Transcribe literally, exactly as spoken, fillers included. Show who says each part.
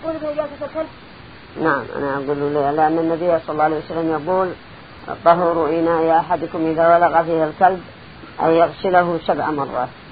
Speaker 1: يكون بنجاسة الكلب؟
Speaker 2: نعم أنا أقول له لأن النبي صلى الله عليه وسلم يقول طهور إناء أحدكم إذا ولغ فيه الكلب أن يغسله سبع مرات.